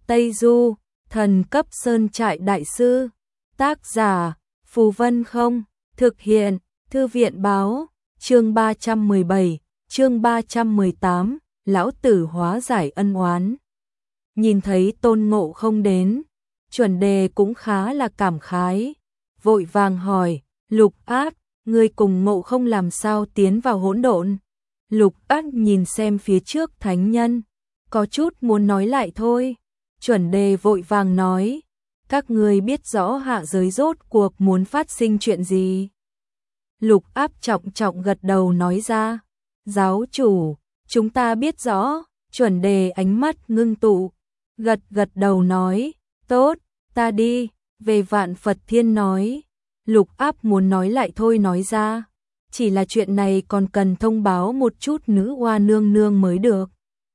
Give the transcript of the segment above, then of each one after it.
Tây Du, thần cấp sơn trại đại sư. Tác giả, Phù Vân Không, thực hiện, Thư viện báo, chương 317, chương 318, lão tử hóa giải ân oán. Nhìn thấy Tôn Ngộ Không đến, Chuẩn Đề cũng khá là cảm khái, vội vàng hỏi, Lục Ác, ngươi cùng Ngộ Không làm sao tiến vào hỗn độn? Lục Ác nhìn xem phía trước thánh nhân, có chút muốn nói lại thôi. Chuẩn Đề vội vàng nói, các ngươi biết rõ hạ giới rốt cuộc muốn phát sinh chuyện gì? Lục Ác trọng trọng gật đầu nói ra, giáo chủ, chúng ta biết rõ. Chuẩn Đề ánh mắt ngưng tụ, gật đầu nói, tốt, ta đi. Về Vạn Phật Thiên nói, Lục Ác muốn nói lại thôi nói ra, chỉ là chuyện này còn cần thông báo một chút nữ hoa nương nương mới được.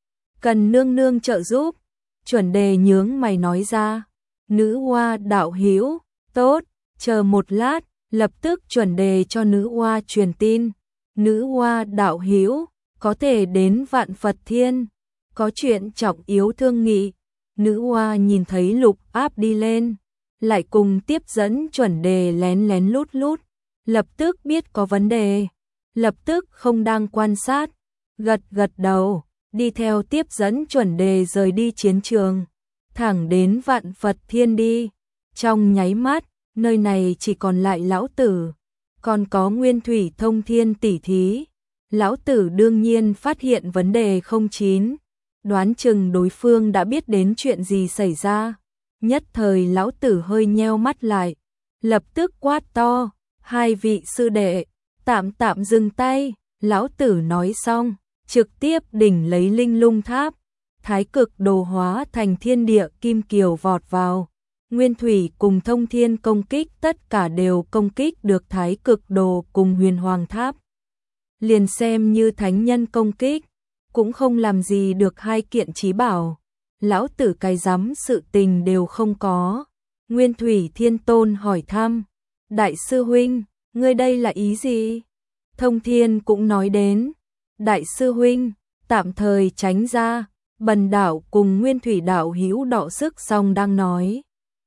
Cần nương nương trợ giúp. Chuẩn Đề nhướng mày nói ra, nữ hoa đạo hữu, tốt, chờ một lát, lập tức Chuẩn Đề cho nữ hoa truyền tin, nữ hoa đạo hữu có thể đến Vạn Phật Thiên, có chuyện trọng yếu thương nghị. Nữ hoa nhìn thấy Lục Ác đi lên, lại cùng tiếp dẫn Chuẩn Đề lén lén lút lút, lập tức biết có vấn đề, lập tức không đang quan sát, gật đầu, đi theo tiếp dẫn Chuẩn Đề rời đi chiến trường, thẳng đến Vạn Phật Thiên đi. Trong nháy mắt, nơi này chỉ còn lại lão tử, còn có Nguyên Thủy Thông Thiên tỷ thí. Lão tử đương nhiên phát hiện vấn đề 09, đoán chừng đối phương đã biết đến chuyện gì xảy ra. Nhất thời lão tử hơi nheo mắt lại, lập tức quát to, hai vị sư đệ, tạm dừng tay. Lão tử nói xong, trực tiếp đỉnh lấy Linh Lung Tháp, Thái Cực Đồ hóa thành thiên địa kim kiều vọt vào. Nguyên Thủy cùng Thông Thiên công kích tất cả đều công kích được Thái Cực Đồ cùng Huyền Hoàng Tháp. Liền xem như thánh nhân công kích, cũng không làm gì được hai kiện chí bảo. Lão tử cái dám sự tình đều không có. Nguyên Thủy Thiên Tôn hỏi thăm, đại sư huynh, ngươi đây là ý gì? Thông Thiên cũng nói đến, đại sư huynh, tạm thời tránh ra, Bần đạo cùng Nguyên Thủy đạo hữu đọ sức xong đang nói.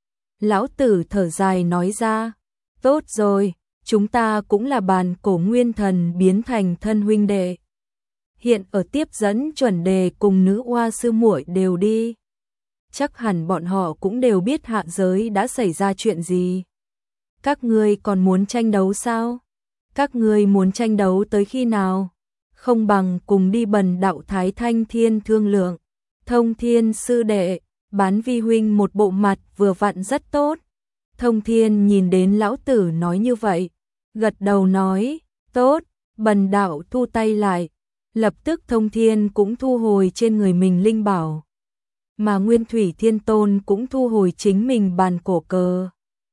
Lão tử thở dài nói ra, tốt rồi, chúng ta cũng là bàn cổ nguyên thần biến thành thân huynh đệ. Hiện ở tiếp dẫn Chuẩn Đề cùng nữ hoa sư muội đều đi. Chắc hẳn bọn họ cũng đều biết hạ giới đã xảy ra chuyện gì. Các ngươi còn muốn tranh đấu sao? Các ngươi muốn tranh đấu tới khi nào? Không bằng cùng đi Bần đạo Thái Thanh Thiên thương lượng. Thông Thiên sư đệ, Bán vi huynh một bộ mặt vừa vặn rất tốt. Thông Thiên nhìn đến lão tử nói như vậy, gật đầu nói, tốt, Bần đạo thu tay lại. Lập tức Thông Thiên cũng thu hồi trên người mình linh bảo, mà Nguyên Thủy Thiên Tôn cũng thu hồi chính mình bàn cổ cờ.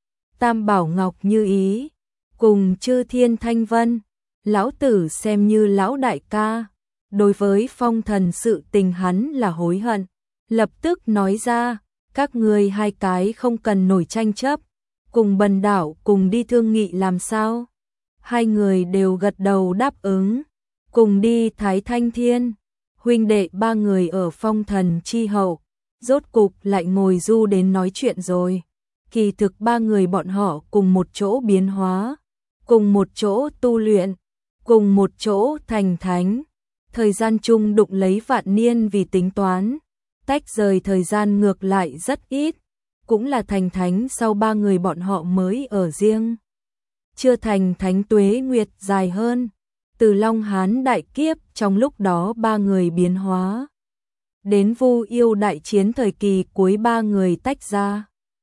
Tam Bảo Ngọc Như Ý cùng Chư Thiên Thanh Vân, lão tử xem như lão đại ca, đối với phong thần sự tình hắn là hối hận, lập tức nói ra, các ngươi hai cái không cần nổi tranh chấp, cùng Bần đạo cùng đi thương nghị làm sao? Hai người đều gật đầu đáp ứng, cùng đi Thái Thanh Thiên. Huynh đệ ba người ở phong thần chi hậu, rốt cục lại ngồi du đến nói chuyện rồi. Kỳ thực ba người bọn họ cùng một chỗ biến hóa, cùng một chỗ tu luyện, cùng một chỗ thành thánh. Thời gian chung đụng lấy vạn niên vì tính toán, tách rời thời gian ngược lại rất ít, cũng là thành thánh sau ba người bọn họ mới ở riêng. Chưa thành thánh tuế nguyệt dài hơn, từ Long Hán đại kiếp trong lúc đó ba người biến hóa. Đến Vu Yêu đại chiến thời kỳ cuối ba người tách ra.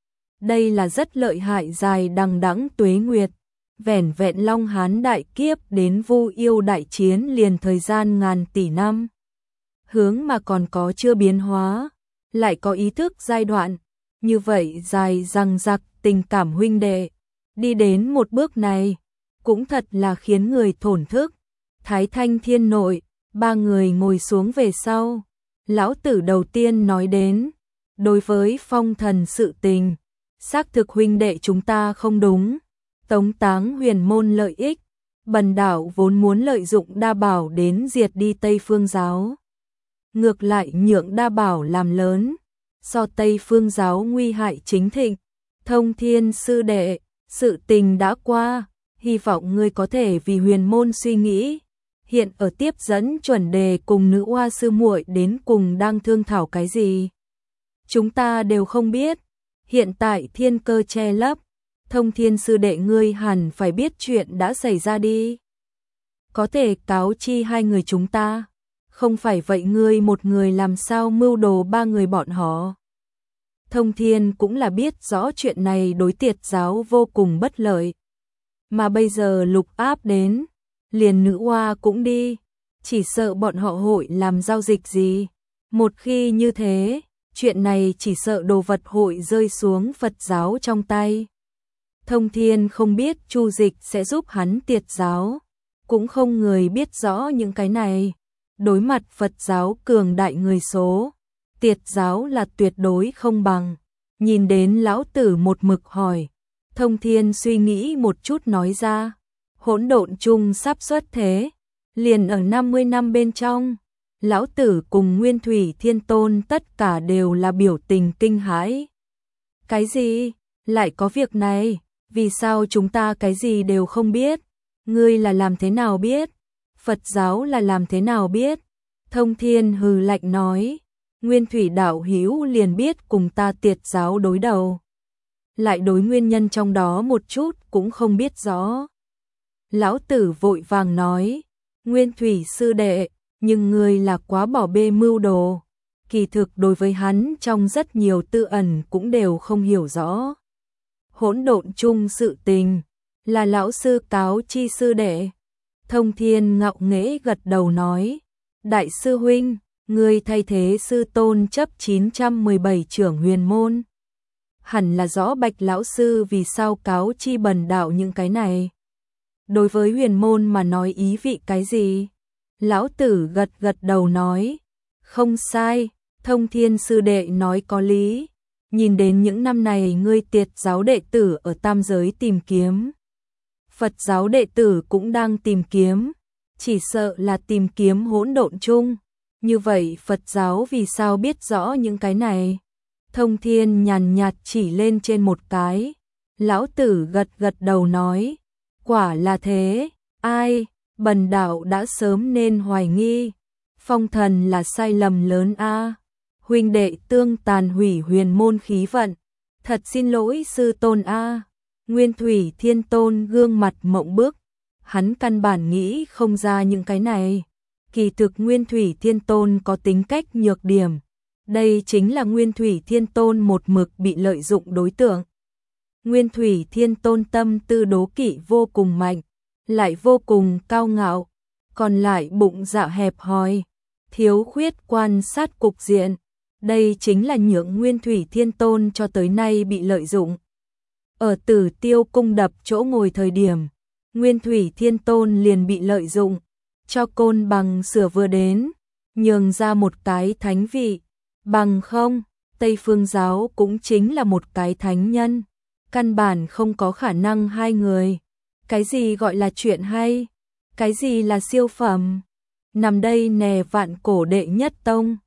Đây là rất lợi hại dài đằng đẵng tuế nguyệt, vẻn vẹn Long Hán đại kiếp đến Vu Yêu đại chiến liền thời gian ngàn tỷ năm. Hướng mà còn có chưa biến hóa, lại có ý thức giai đoạn, như vậy dài dằng dặc tình cảm huynh đệ, đi đến một bước này, cũng thật là khiến người thổn thức. Thái Thanh Thiên nội, ba người ngồi xuống về sau, lão tử đầu tiên nói đến, đối với phong thần sự tình, xác thực huynh đệ chúng ta không đúng, tống táng huyền môn lợi ích, Bần đạo vốn muốn lợi dụng đa bảo đến diệt đi Tây Phương giáo. Ngược lại nhượng đa bảo làm lớn, so Tây Phương giáo nguy hại chính thịnh. Thông Thiên sư đệ, sự tình đã qua, hy vọng ngươi có thể vì huyền môn suy nghĩ. Hiện ở tiếp dẫn chuẩn đề cùng nữ oa sư muội đến cùng đang thương thảo cái gì? Chúng ta đều không biết, hiện tại thiên cơ che lấp, Thông Thiên sư đệ ngươi hẳn phải biết chuyện đã xảy ra đi. Có thể cáo chi hai người chúng ta, không phải vậy ngươi một người làm sao mưu đồ ba người bọn họ. Thông Thiên cũng là biết rõ chuyện này đối Tiệt giáo vô cùng bất lợi. Mà bây giờ Lục Áp đến, liền nữ oa cũng đi, chỉ sợ bọn họ hội làm giao dịch gì. Một khi như thế, chuyện này chỉ sợ đồ vật hội rơi xuống Phật giáo trong tay. Thông Thiên không biết Chu Dịch sẽ giúp hắn Tiệt giáo, cũng không người biết rõ những cái này. Đối mặt Phật giáo cường đại người số, Tiệt giáo là tuyệt đối không bằng. Nhìn đến lão tử một mực hỏi, Thông Thiên suy nghĩ một chút nói ra, hỗn độn chung sắp xuất thế, liền ở 50 năm bên trong. Lão tử cùng Nguyên Thủy Thiên Tôn tất cả đều là biểu tình kinh hãi. Cái gì? Lại có việc này? Vì sao chúng ta cái gì đều không biết? Ngươi là làm thế nào biết? Phật giáo là làm thế nào biết? Thông Thiên hừ lạnh nói, Nguyên Thủy đạo hữu liền biết cùng ta Tiệt giáo đối đầu. Lại đối nguyên nhân trong đó một chút cũng không biết rõ. Lão tử vội vàng nói, Nguyên Thủy sư đệ, nhưng ngươi là quá bỏ bê mưu đồ. Kỳ thực đối với hắn trong rất nhiều tư ẩn cũng đều không hiểu rõ. Hỗn độn chung sự tình, là lão sư cáo chi sư đệ. Thông Thiên ngạo nghễ gật đầu nói, đại sư huynh, ngươi thay thế sư tôn chấp 917 trưởng huyền môn. Hẳn là rõ Bạch lão sư vì sao cáo chi bần đạo những cái này. Đối với huyền môn mà nói ý vị cái gì? Lão tử gật gật đầu nói, không sai, Thông Thiên sư đệ nói có lý. Nhìn đến những năm này ngươi Tiệt giáo đệ tử ở tam giới tìm kiếm, Phật giáo đệ tử cũng đang tìm kiếm, chỉ sợ là tìm kiếm hỗn độn chung. Như vậy Phật giáo vì sao biết rõ những cái này? Thông Thiên nhàn nhạt chỉ lên trên một cái. Lão tử gật gật đầu nói, quả là thế, ai, bần đạo đã sớm nên hoài nghi. Phong thần là sai lầm lớn a. Huynh đệ tương tàn hủy huyền môn khí vận. Thật xin lỗi sư tôn a. Nguyên Thủy Thiên Tôn gương mặt mộng bức, hắn căn bản nghĩ không ra những cái này. Kỳ thực Nguyên Thủy Thiên Tôn có tính cách nhược điểm. Đây chính là Nguyên Thủy Thiên Tôn một mực bị lợi dụng đối tượng. Nguyên Thủy Thiên Tôn tâm tư đố kỵ vô cùng mạnh, lại vô cùng cao ngạo, còn lại bụng dạ hẹp hòi, thiếu khuyết quan sát cục diện. Đây chính là nhượng Nguyên Thủy Thiên Tôn cho tới nay bị lợi dụng. Ở Tử Tiêu cung đập chỗ ngồi thời điểm, Nguyên Thủy Thiên Tôn liền bị lợi dụng, cho Côn Bằng sửa vừa đến, nhường ra một cái thánh vị. Bằng không, Tây Phương giáo cũng chính là một cái thánh nhân. Căn bản không có khả năng hai người. Cái gì gọi là chuyện hay? Cái gì là siêu phẩm? Nằm đây nè vạn cổ đệ nhất tông.